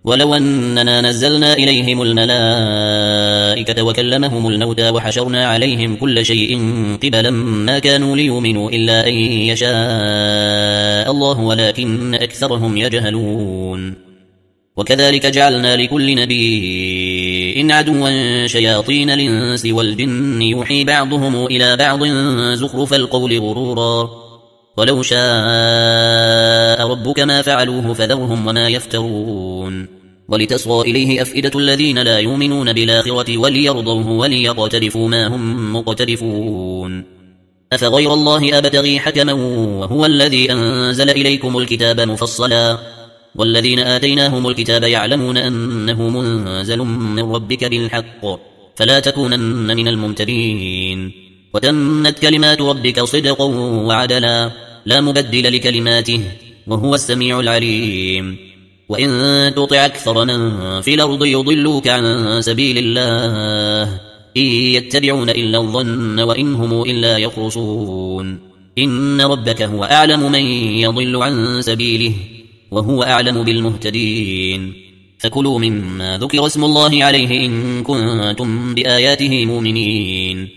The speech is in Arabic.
ولو أننا نزلنا إليهم الملائكة وكلمهم الموتى وحشرنا عليهم كل شيء قبلا ما كانوا ليؤمنوا إلا أن يشاء الله ولكن أكثرهم يجهلون. وكذلك جعلنا لكل نبي عدوا شياطين الإنس والجن يوحي بعضهم إلى بعض زخرف القول غرورا ولو شاء ربك ما فعلوه فذرهم وما يفترون. ولتصغى إليه أفئدة الذين لا يؤمنون بالآخرة وليرضوه وليقترفوا ما هم مقترفون. أفغير الله أبتغي حكما وهو الذي أنزل إليكم الكتاب مفصلا والذين آتيناهم الكتاب يعلمون أنه منزل من ربك بالحق فلا تكونن من الممترين. وتمت كلمات ربك صدقا وعدلا لا مبدل لكلماته وهو السميع العليم. وإن تطع أكثر من في الأرض يضلوك عن سبيل الله إن يتبعون إلا الظن وإن هم إلا يخرصون. إن ربك هو أعلم من يضل عن سبيله وهو أعلم بالمهتدين. فكلوا مما ذكر اسم الله عليه إن كنتم بآياته مؤمنين.